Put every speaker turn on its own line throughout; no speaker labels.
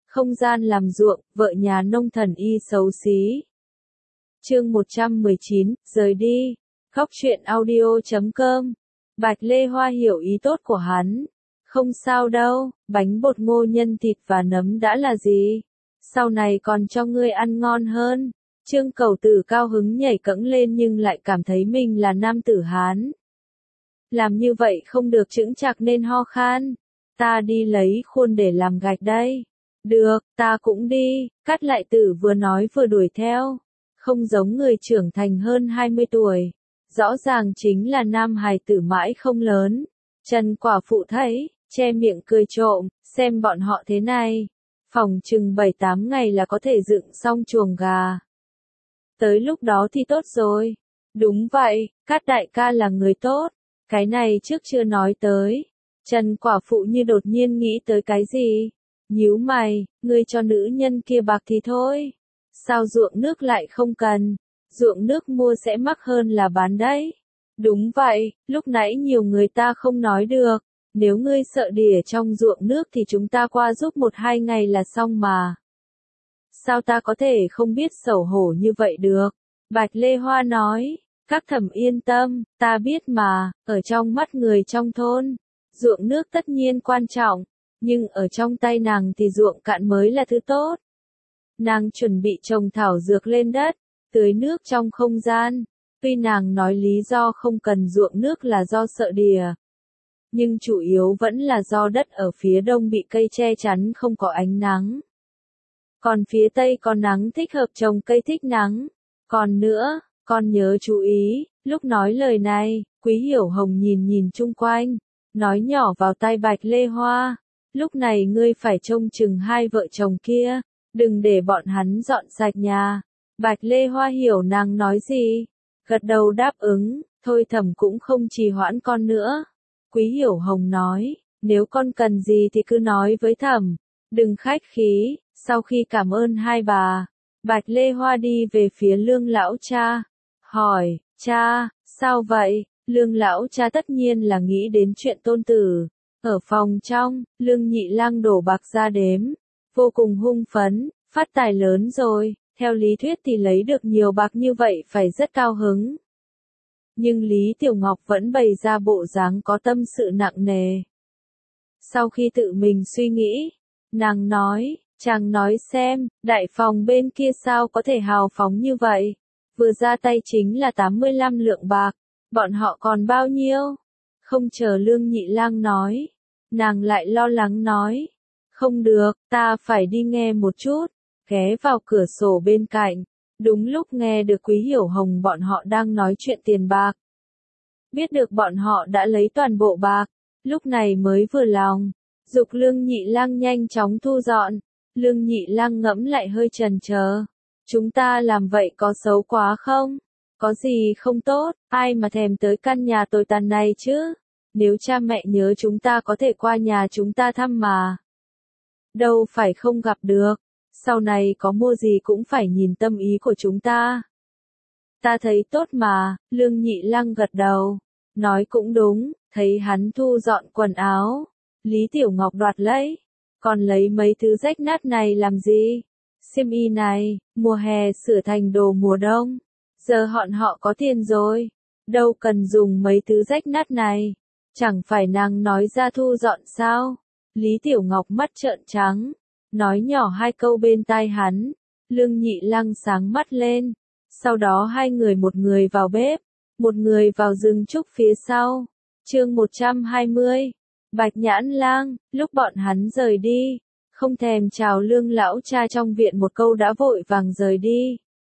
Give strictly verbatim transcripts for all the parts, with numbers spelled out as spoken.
Không gian làm ruộng, vợ nhà nông thần y xấu xí. Chương một trăm mười chín, rời đi. Góc truyện audio chấm com. Bạch Lê Hoa hiểu ý tốt của hắn. Không sao đâu, bánh bột ngô nhân thịt và nấm đã là gì? Sau này còn cho ngươi ăn ngon hơn. Trương Cầu Tử cao hứng nhảy cẫng lên nhưng lại cảm thấy mình là nam tử Hán. Làm như vậy không được chững chạc nên ho khan. Ta đi lấy khuôn để làm gạch đây. Được, ta cũng đi, Cát Lại Tử vừa nói vừa đuổi theo. Không giống người trưởng thành hơn hai mươi tuổi. Rõ ràng chính là nam hài tử mãi không lớn. Trần quả phụ thấy, che miệng cười trộm, xem bọn họ thế này. Phòng chừng bảy tám ngày là có thể dựng xong chuồng gà. Tới lúc đó thì tốt rồi. Đúng vậy, Cát đại ca là người tốt. Cái này trước chưa nói tới. Trần quả phụ như đột nhiên nghĩ tới cái gì. Nhíu mày, ngươi cho nữ nhân kia bạc thì thôi. Sao ruộng nước lại không cần? Ruộng nước mua sẽ mắc hơn là bán đấy. Đúng vậy, lúc nãy nhiều người ta không nói được. Nếu ngươi sợ đỉa trong ruộng nước thì chúng ta qua giúp một hai ngày là xong mà. Sao ta có thể không biết xấu hổ như vậy được? Bạch Lê Hoa nói, các thẩm yên tâm, ta biết mà, ở trong mắt người trong thôn, ruộng nước tất nhiên quan trọng, nhưng ở trong tay nàng thì ruộng cạn mới là thứ tốt. Nàng chuẩn bị trồng thảo dược lên đất, tưới nước trong không gian, tuy nàng nói lý do không cần ruộng nước là do sợ đỉa. Nhưng chủ yếu vẫn là do đất ở phía đông bị cây che chắn không có ánh nắng. Còn phía tây có nắng thích hợp trồng cây thích nắng. Còn nữa, con nhớ chú ý, lúc nói lời này, Quý Hiểu Hồng nhìn nhìn chung quanh, nói nhỏ vào tai Bạch Lê Hoa, lúc này ngươi phải trông chừng hai vợ chồng kia, đừng để bọn hắn dọn sạch nhà. Bạch Lê Hoa hiểu nàng nói gì, gật đầu đáp ứng, thôi thẩm cũng không trì hoãn con nữa. Quý Hiểu Hồng nói, nếu con cần gì thì cứ nói với thẩm, đừng khách khí. Sau khi cảm ơn hai bà, Bạch Lê Hoa đi về phía Lương lão cha, hỏi, cha, sao vậy? Lương lão cha tất nhiên là nghĩ đến chuyện tôn tử. Ở phòng trong, Lương Nhị Lang đổ bạc ra đếm, vô cùng hung phấn, phát tài lớn rồi, theo lý thuyết thì lấy được nhiều bạc như vậy phải rất cao hứng. Nhưng Lý Tiểu Ngọc vẫn bày ra bộ dáng có tâm sự nặng nề. Sau khi tự mình suy nghĩ, nàng nói, chàng nói xem, đại phòng bên kia sao có thể hào phóng như vậy? Vừa ra tay chính là tám mươi lăm lượng bạc, bọn họ còn bao nhiêu? Không chờ Lương Nhị Lang nói, nàng lại lo lắng nói, không được, ta phải đi nghe một chút, ghé vào cửa sổ bên cạnh, đúng lúc nghe được Quý Hiểu Hồng bọn họ đang nói chuyện tiền bạc. Biết được bọn họ đã lấy toàn bộ bạc, lúc này mới vừa lòng, giục Lương Nhị Lang nhanh chóng thu dọn. Lương Nhị Lang ngẫm lại hơi chần chờ. Chúng ta làm vậy có xấu quá không? Có gì không tốt, ai mà thèm tới căn nhà tồi tàn này chứ? Nếu cha mẹ nhớ chúng ta có thể qua nhà chúng ta thăm mà. Đâu phải không gặp được. Sau này có mua gì cũng phải nhìn tâm ý của chúng ta. Ta thấy tốt mà, Lương Nhị Lang gật đầu. Nói cũng đúng, thấy hắn thu dọn quần áo. Lý Tiểu Ngọc đoạt lấy. Còn lấy mấy thứ rách nát này làm gì? Xiêm y này, mùa hè sửa thành đồ mùa đông. Giờ bọn họ có tiền rồi. Đâu cần dùng mấy thứ rách nát này. Chẳng phải nàng nói ra thu dọn sao? Lý Tiểu Ngọc mắt trợn trắng. Nói nhỏ hai câu bên tai hắn. Lương Nhị Lang sáng mắt lên. Sau đó hai người một người vào bếp. Một người vào rừng trúc phía sau. Chương một trăm hai mươi. Bạch Nhãn Lang, lúc bọn hắn rời đi, không thèm chào Lương lão cha trong viện một câu đã vội vàng rời đi.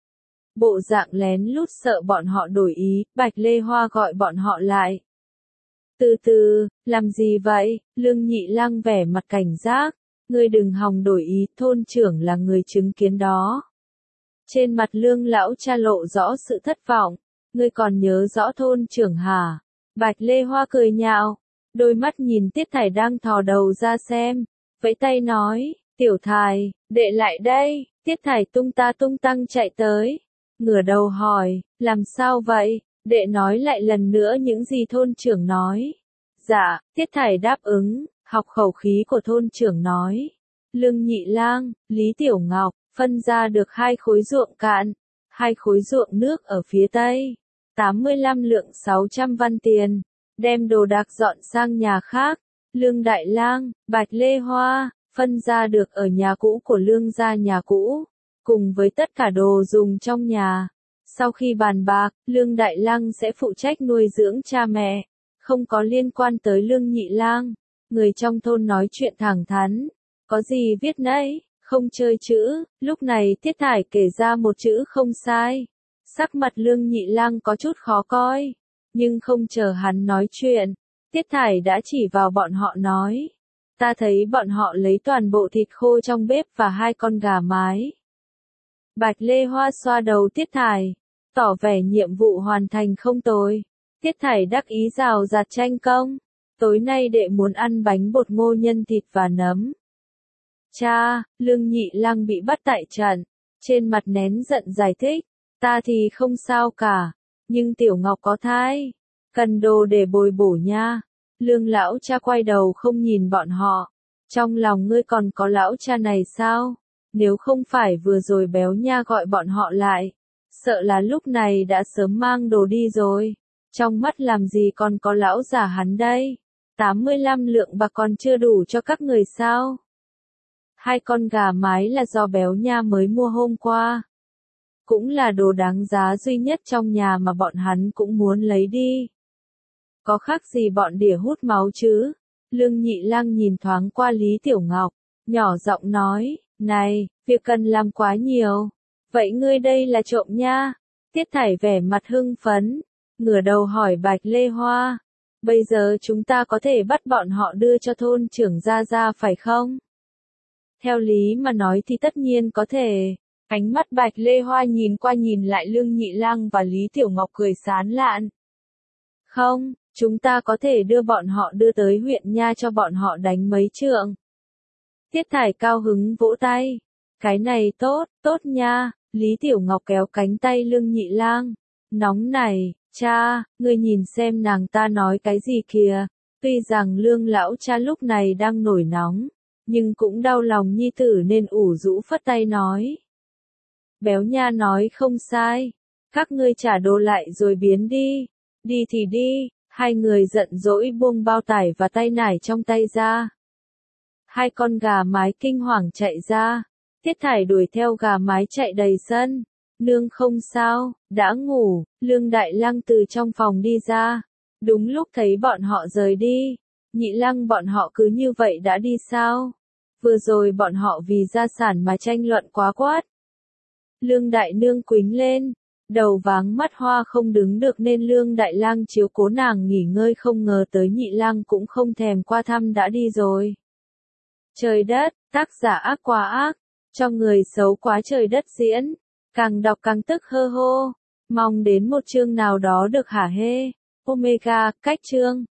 Bộ dạng lén lút sợ bọn họ đổi ý, Bạch Lê Hoa gọi bọn họ lại. Từ từ, làm gì vậy? Lương Nhị Lang vẻ mặt cảnh giác, ngươi đừng hòng đổi ý, thôn trưởng là người chứng kiến đó. Trên mặt Lương lão cha lộ rõ sự thất vọng, ngươi còn nhớ rõ thôn trưởng hả? Bạch Lê Hoa cười nhạo. Đôi mắt nhìn Tiết Thải đang thò đầu ra xem, vẫy tay nói, tiểu Thải, đệ lại đây. Tiết Thải tung ta tung tăng chạy tới, ngửa đầu hỏi, làm sao vậy? Đệ nói lại lần nữa những gì thôn trưởng nói. Dạ, Tiết Thải đáp ứng, học khẩu khí của thôn trưởng nói. Lương Nhị Lang, Lý Tiểu Ngọc, phân ra được hai khối ruộng cạn, hai khối ruộng nước ở phía tây, tám mươi lăm lượng sáu trăm văn tiền, đem đồ đạc dọn sang nhà khác. Lương Đại Lang, Bạch Lê Hoa, phân ra được ở nhà cũ của Lương gia nhà cũ, cùng với tất cả đồ dùng trong nhà. Sau khi bàn bạc, Lương Đại Lang sẽ phụ trách nuôi dưỡng cha mẹ, không có liên quan tới Lương Nhị Lang. Người trong thôn nói chuyện thẳng thắn, có gì viết nấy, không chơi chữ. Lúc này Tiết Thải kể ra một chữ không sai. Sắc mặt Lương Nhị Lang có chút khó coi, nhưng không chờ hắn nói chuyện, Tiết Thải đã chỉ vào bọn họ nói. Ta thấy bọn họ lấy toàn bộ thịt khô trong bếp và hai con gà mái. Bạch Lê Hoa xoa đầu Tiết Thải, tỏ vẻ nhiệm vụ hoàn thành không tồi. Tiết Thải đắc ý rào rạt tranh công. Tối nay đệ muốn ăn bánh bột ngô nhân thịt và nấm. Cha, Lương Nhị Lang bị bắt tại trận, trên mặt nén giận giải thích. Ta thì không sao cả, nhưng Tiểu Ngọc có thai, cần đồ để bồi bổ nha. Lương lão cha quay đầu không nhìn bọn họ. Trong lòng ngươi còn có lão cha này sao? Nếu không phải vừa rồi béo nha gọi bọn họ lại, sợ là lúc này đã sớm mang đồ đi rồi. Trong mắt làm gì còn có lão già hắn đây? tám mươi lăm lượng bạc còn chưa đủ cho các người sao? Hai con gà mái là do béo nha mới mua hôm qua. Cũng là đồ đáng giá duy nhất trong nhà mà bọn hắn cũng muốn lấy đi. Có khác gì bọn đỉa hút máu chứ? Lương Nhị Lang nhìn thoáng qua Lý Tiểu Ngọc, nhỏ giọng nói, này, việc cần làm quá nhiều. Vậy ngươi đây là trộm nha? Tiết Thải vẻ mặt hưng phấn, ngửa đầu hỏi Bạch Lê Hoa. Bây giờ chúng ta có thể bắt bọn họ đưa cho thôn trưởng gia gia phải không? Theo lý mà nói thì tất nhiên có thể. Ánh mắt Bạch Lê Hoa nhìn qua nhìn lại Lương Nhị Lang và Lý Tiểu Ngọc cười sán lạn. Không, chúng ta có thể đưa bọn họ đưa tới huyện nha cho bọn họ đánh mấy trượng. Tiết Thải cao hứng vỗ tay. Cái này tốt, tốt nha. Lý Tiểu Ngọc kéo cánh tay Lương Nhị Lang. Nóng này, cha, ngươi nhìn xem nàng ta nói cái gì kìa. Tuy rằng Lương lão cha lúc này đang nổi nóng, nhưng cũng đau lòng nhi tử nên ủ rũ phất tay nói. Béo nha nói không sai. Các ngươi trả đồ lại rồi biến đi. Đi thì đi. Hai người giận dỗi buông bao tải và tay nải trong tay ra. Hai con gà mái kinh hoàng chạy ra. Tiết Thải đuổi theo gà mái chạy đầy sân. Nương không sao, đã ngủ. Lương Đại Lang từ trong phòng đi ra. Đúng lúc thấy bọn họ rời đi. Nhị Lang bọn họ cứ như vậy đã đi sao? Vừa rồi bọn họ vì gia sản mà tranh luận quá quát. Lương Đại Nương quính lên, đầu váng mắt hoa không đứng được nên Lương Đại Lang chiếu cố nàng nghỉ ngơi, không ngờ tới Nhị Lang cũng không thèm qua thăm đã đi rồi. Trời đất, tác giả ác quá ác, cho người xấu quá trời đất diễn, càng đọc càng tức hơ hô, mong đến một chương nào đó được hả hê. Omega, cách chương.